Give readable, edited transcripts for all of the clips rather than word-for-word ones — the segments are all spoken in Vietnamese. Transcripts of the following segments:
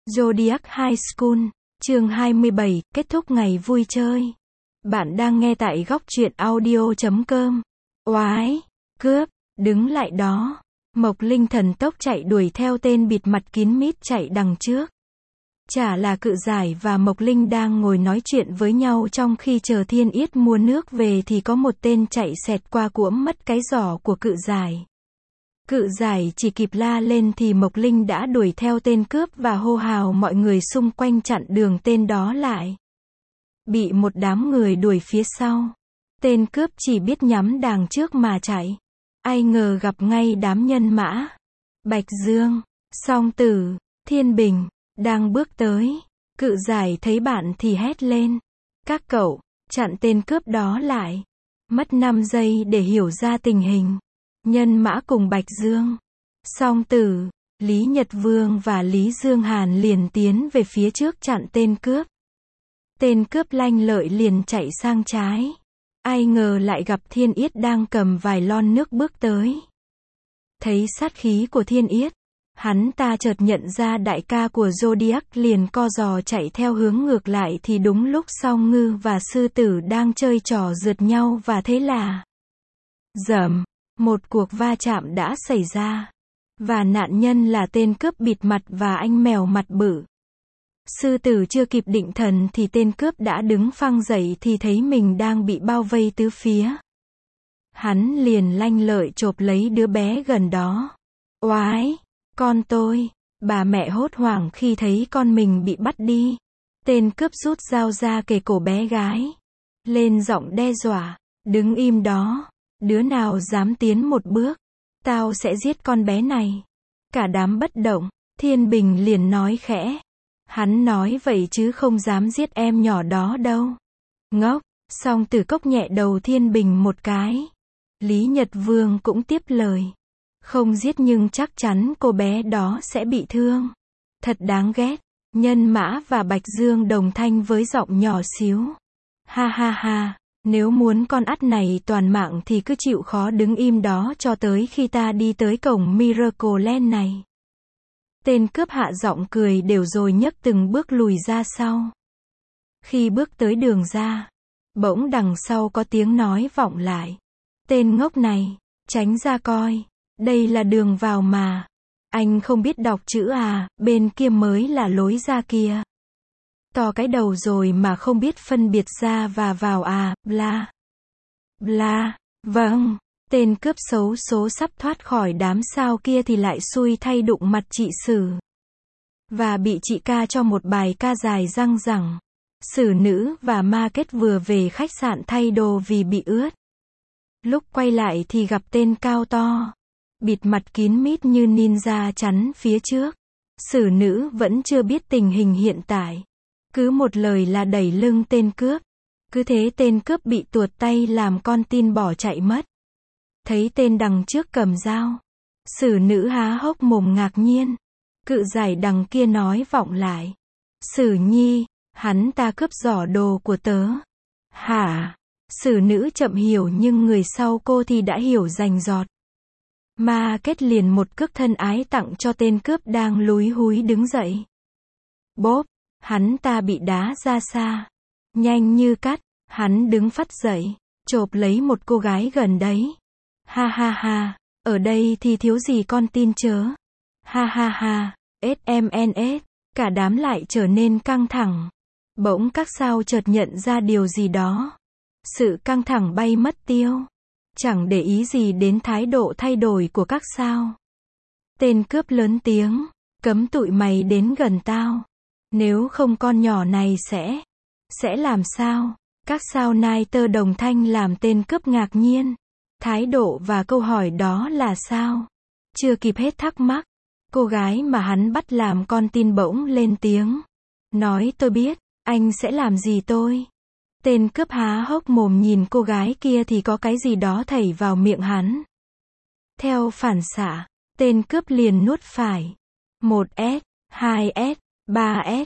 Zodiac High School, chương 27, kết thúc ngày vui chơi. Bạn đang nghe tại góc truyện audio.com. Oái, cướp, đứng lại đó. Mộc Linh thần tốc chạy đuổi theo tên bịt mặt kín mít chạy đằng trước. Chả là Cự Giải và Mộc Linh đang ngồi nói chuyện với nhau trong khi chờ Thiên Yết mua nước về thì có một tên chạy xẹt qua cuỗm mất cái giỏ của Cự Giải. Cự Giải chỉ kịp la lên thì Mộc Linh đã đuổi theo tên cướp và hô hào mọi người xung quanh chặn đường tên đó lại. Bị một đám người đuổi phía sau. Tên cướp chỉ biết nhắm đàng trước mà chạy. Ai ngờ gặp ngay đám nhân mã. Bạch Dương, Song Tử, Thiên Bình, đang bước tới. Cự Giải thấy bạn thì hét lên. Các cậu, chặn tên cướp đó lại. Mất 5 giây để hiểu ra tình hình. Nhân mã cùng Bạch Dương, Song Tử, Lý Nhật Vương và Lý Dương Hàn liền tiến về phía trước chặn tên cướp. Tên cướp lanh lợi liền chạy sang trái. Ai ngờ lại gặp Thiên Yết đang cầm vài lon nước bước tới. Thấy sát khí của Thiên Yết, hắn ta chợt nhận ra đại ca của Zodiac liền co giò chạy theo hướng ngược lại thì đúng lúc Song Ngư và Sư Tử đang chơi trò rượt nhau và thế là rầm. Một cuộc va chạm đã xảy ra. Và nạn nhân là tên cướp bịt mặt và anh mèo mặt bự. Sư Tử chưa kịp định thần thì tên cướp đã đứng phăng dậy thì thấy mình đang bị bao vây tứ phía. Hắn liền lanh lợi chộp lấy đứa bé gần đó. Oái, con tôi. Bà mẹ hốt hoảng khi thấy con mình bị bắt đi. Tên cướp rút dao ra kề cổ bé gái. Lên giọng đe dọa. Đứng im đó. Đứa nào dám tiến một bước, tao sẽ giết con bé này. Cả đám bất động, Thiên Bình liền nói khẽ. Hắn nói vậy chứ không dám giết em nhỏ đó đâu. Ngốc, Song Tử cốc nhẹ đầu Thiên Bình một cái. Lý Nhật Vương cũng tiếp lời. Không giết nhưng chắc chắn cô bé đó sẽ bị thương. Thật đáng ghét. Nhân Mã và Bạch Dương đồng thanh với giọng nhỏ xíu. Ha ha ha. Nếu muốn con ắt này toàn mạng thì cứ chịu khó đứng im đó cho tới khi ta đi tới cổng Miracle Land này. Tên cướp hạ giọng cười đều rồi nhấc từng bước lùi ra sau. Khi bước tới đường ra, bỗng đằng sau có tiếng nói vọng lại. Tên ngốc này, tránh ra coi, đây là đường vào mà. Anh không biết đọc chữ à, bên kia mới là lối ra kia. To cái đầu rồi mà không biết phân biệt ra và vào à, bla. Bla, vâng, tên cướp xấu số sắp thoát khỏi đám sao kia thì lại xui thay đụng mặt chị Sử. Và bị chị ca cho một bài ca dài răng rẳng. Sử Nữ và Ma Kết vừa về khách sạn thay đồ vì bị ướt. Lúc quay lại thì gặp tên cao to, bịt mặt kín mít như ninja chắn phía trước. Sử Nữ vẫn chưa biết tình hình hiện tại. Cứ một lời là đẩy lưng tên cướp. Cứ thế tên cướp bị tuột tay làm con tin bỏ chạy mất. Thấy tên đằng trước cầm dao. Sử Nữ há hốc mồm ngạc nhiên. Cự Giải đằng kia nói vọng lại. Sử Nhi, hắn ta cướp giỏ đồ của tớ. Hả? Sử Nữ chậm hiểu nhưng người sau cô thì đã hiểu rành rọt. Ma Kết liền một cước thân ái tặng cho tên cướp đang lúi húi đứng dậy. Bốp. Hắn ta bị đá ra xa. Nhanh như cắt, hắn đứng phắt dậy, chộp lấy một cô gái gần đấy. Ha ha ha, ở đây thì thiếu gì con tin chớ. Ha ha ha, SMNS, cả đám lại trở nên căng thẳng. Bỗng các sao chợt nhận ra điều gì đó. Sự căng thẳng bay mất tiêu. Chẳng để ý gì đến thái độ thay đổi của các sao. Tên cướp lớn tiếng, cấm tụi mày đến gần tao. Nếu không con nhỏ này sẽ làm sao? Các sao nai tơ đồng thanh làm tên cướp ngạc nhiên. Thái độ và câu hỏi đó là sao? Chưa kịp hết thắc mắc. Cô gái mà hắn bắt làm con tin bỗng lên tiếng. Nói tôi biết, anh sẽ làm gì tôi? Tên cướp há hốc mồm nhìn cô gái kia thì có cái gì đó thảy vào miệng hắn. Theo phản xạ, tên cướp liền nuốt phải. 1S, 2S. 3S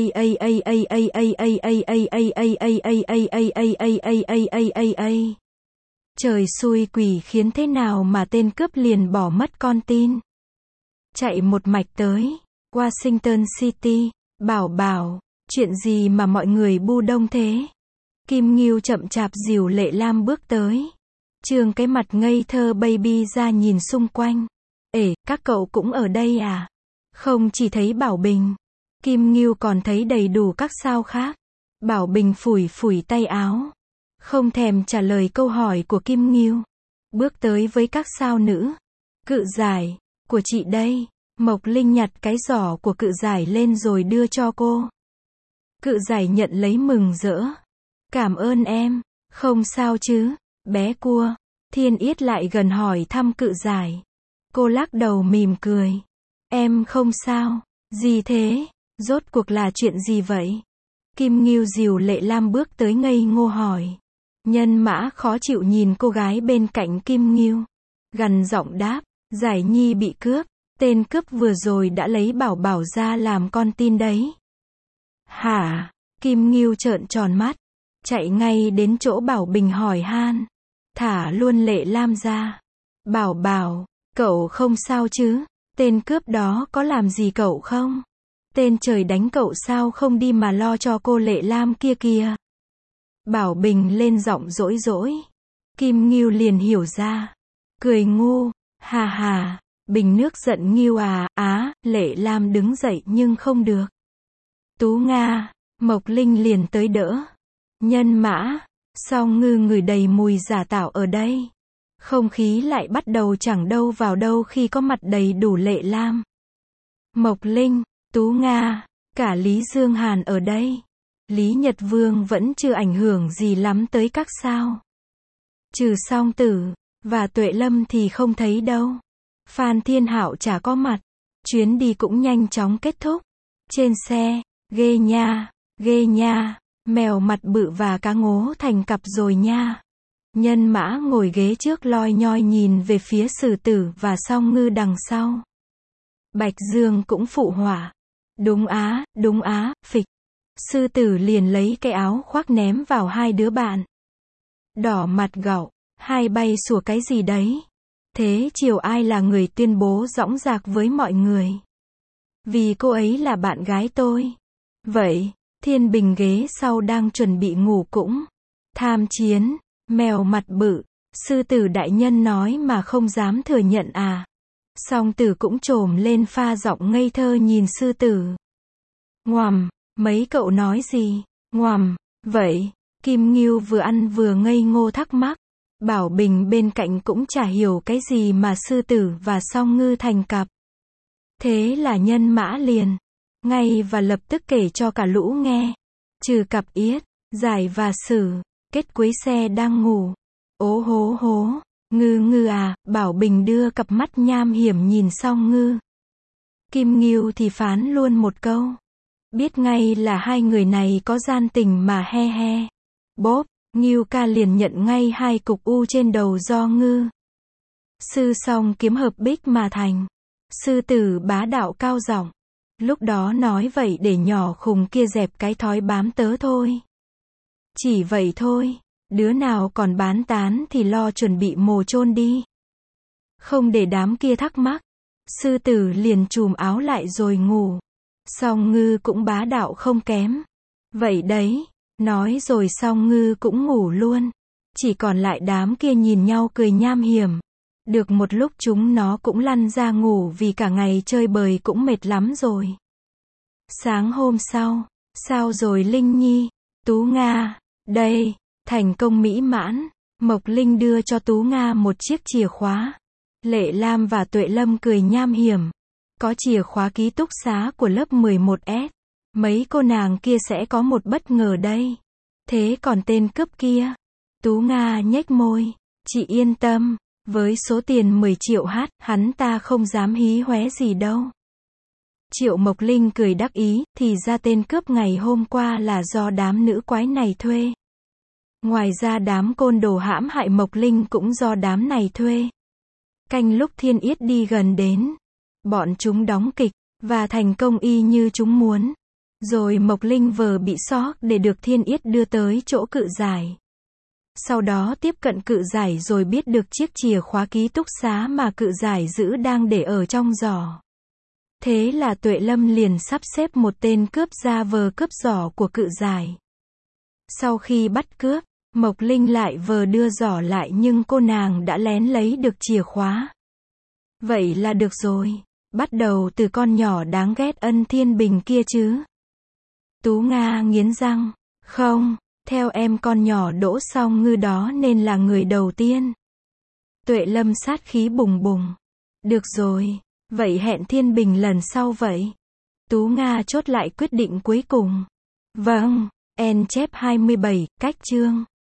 Trời xui quỷ khiến thế nào mà tên cướp liền bỏ mất con tin. Chạy một mạch tới Washington City. Bảo bảo, chuyện gì mà mọi người bu đông thế? Kim Ngưu chậm chạp dìu Lệ Lam bước tới. Trương cái mặt ngây thơ baby ra nhìn xung quanh. Ể, các cậu cũng ở đây à? Không chỉ thấy Bảo Bình. Kim Ngưu còn thấy đầy đủ các sao khác. Bảo Bình phủi phủi tay áo. Không thèm trả lời câu hỏi của Kim Ngưu. Bước tới với các sao nữ. Cự giải, của chị đây. Mộc Linh nhặt cái giỏ của cự giải lên rồi đưa cho cô. Cự giải nhận lấy mừng rỡ. Cảm ơn em. Không sao chứ, bé cua. Thiên Yết lại gần hỏi thăm cự giải. Cô lắc đầu mỉm cười. Em không sao. Gì thế? Rốt cuộc là chuyện gì vậy? Kim Ngưu dìu Lệ Lam bước tới ngây ngô hỏi. Nhân Mã khó chịu nhìn cô gái bên cạnh Kim Ngưu. Gằn giọng đáp. Giải Nhi bị cướp. Tên cướp vừa rồi đã lấy Bảo Bảo ra làm con tin đấy. Hả? Kim Ngưu trợn tròn mắt. Chạy ngay đến chỗ Bảo Bình hỏi han. Thả luôn Lệ Lam ra. Bảo Bảo, cậu không sao chứ? Tên cướp đó có làm gì cậu không? Tên trời đánh cậu sao không đi mà lo cho cô Lệ Lam kia kìa. Bảo Bình lên giọng dỗi dỗi. Kim Ngưu liền hiểu ra. Cười ngu. Hà hà. Bình nước giận Ngưu à. Lệ Lam đứng dậy nhưng không được. Tú Nga. Mộc Linh liền tới đỡ. Nhân Mã. Song Ngư ngửi đầy mùi giả tạo ở đây. Không khí lại bắt đầu chẳng đâu vào đâu khi có mặt đầy đủ Lệ Lam. Mộc Linh, Tú Nga, cả Lý Dương Hàn ở đây. Lý Nhật Vương vẫn chưa ảnh hưởng gì lắm tới các sao. Trừ Song Tử và Tuệ Lâm thì không thấy đâu. Phan Thiên Hạo chả có mặt. Chuyến đi cũng nhanh chóng kết thúc. Trên xe, ghê nha, mèo mặt bự và cá ngố thành cặp rồi nha. Nhân Mã ngồi ghế trước loi nhoi nhìn về phía Sử Tử và Song Ngư đằng sau. Bạch Dương cũng phụ họa. Đúng á, phịch. Sư Tử liền lấy cái áo khoác ném vào hai đứa bạn. Đỏ mặt gạo, hai bay sủa cái gì đấy? Thế chiều ai là người tuyên bố dõng dạc với mọi người? Vì cô ấy là bạn gái tôi. Vậy, Thiên Bình ghế sau đang chuẩn bị ngủ cũng tham chiến. Mèo mặt bự, Sư Tử đại nhân nói mà không dám thừa nhận à? Song Tử cũng trồm lên pha giọng ngây thơ nhìn Sư Tử. Ngoằm, mấy cậu nói gì? Ngoằm, vậy, Kim Ngưu vừa ăn vừa ngây ngô thắc mắc. Bảo Bình bên cạnh cũng chả hiểu cái gì mà Sư Tử và Song Ngư thành cặp. Thế là Nhân Mã liền ngay và lập tức kể cho cả lũ nghe. Trừ cặp Yết, Giải và Sử, kết cuối xe đang ngủ. Ố hố hố, ngư à, Bảo Bình đưa cặp mắt nham hiểm nhìn Song Ngư. Kim Ngưu thì phán luôn một câu. Biết ngay là hai người này có gian tình mà he he. Bốp, Ngưu ca liền nhận ngay hai cục u trên đầu do Ngư. Sư song kiếm hợp bích mà thành. Sư Tử bá đạo cao giọng. Lúc đó nói vậy để nhỏ khùng kia dẹp cái thói bám tớ thôi. Chỉ vậy thôi, đứa nào còn bán tán thì lo chuẩn bị mồ chôn đi. Không để đám kia thắc mắc, Sư Tử liền chùm áo lại rồi ngủ. Song Ngư cũng bá đạo không kém. Vậy đấy, nói rồi Song Ngư cũng ngủ luôn. Chỉ còn lại đám kia nhìn nhau cười nham hiểm. Được một lúc chúng nó cũng lăn ra ngủ vì cả ngày chơi bời cũng mệt lắm rồi. Sáng hôm sau, sao rồi Linh Nhi? Tú Nga, đây, thành công mỹ mãn. Mộc Linh đưa cho Tú Nga một chiếc chìa khóa. Lệ Lam và Tuệ Lâm cười nham hiểm. Có chìa khóa ký túc xá của lớp 11S. Mấy cô nàng kia sẽ có một bất ngờ đây. Thế còn tên cướp kia? Tú Nga nhếch môi. Chị yên tâm, với số tiền 10 triệu hắn ta không dám hí hoé gì đâu. Triệu Mộc Linh cười đắc ý, thì ra tên cướp ngày hôm qua là do đám nữ quái này thuê. Ngoài ra đám côn đồ hãm hại Mộc Linh cũng do đám này thuê. Canh lúc Thiên Yết đi gần đến, bọn chúng đóng kịch, và thành công y như chúng muốn. Rồi Mộc Linh vờ bị sốc để được Thiên Yết đưa tới chỗ cự giải. Sau đó tiếp cận cự giải rồi biết được chiếc chìa khóa ký túc xá mà cự giải giữ đang để ở trong giỏ. Thế là Tuệ Lâm liền sắp xếp một tên cướp ra vờ cướp giỏ của Cự Giải. Sau khi bắt cướp, Mộc Linh lại vờ đưa giỏ lại nhưng cô nàng đã lén lấy được chìa khóa. Vậy là được rồi. Bắt đầu từ con nhỏ đáng ghét Ân Thiên Bình kia chứ. Tú Nga nghiến răng. Không, theo em con nhỏ Đỗ Song Ngư đó nên là người đầu tiên. Tuệ Lâm sát khí bùng bùng. Được rồi, vậy hẹn Thiên Bình lần sau vậy. Tú Nga chốt lại quyết định cuối cùng. Vâng, en chép 27, cách chương.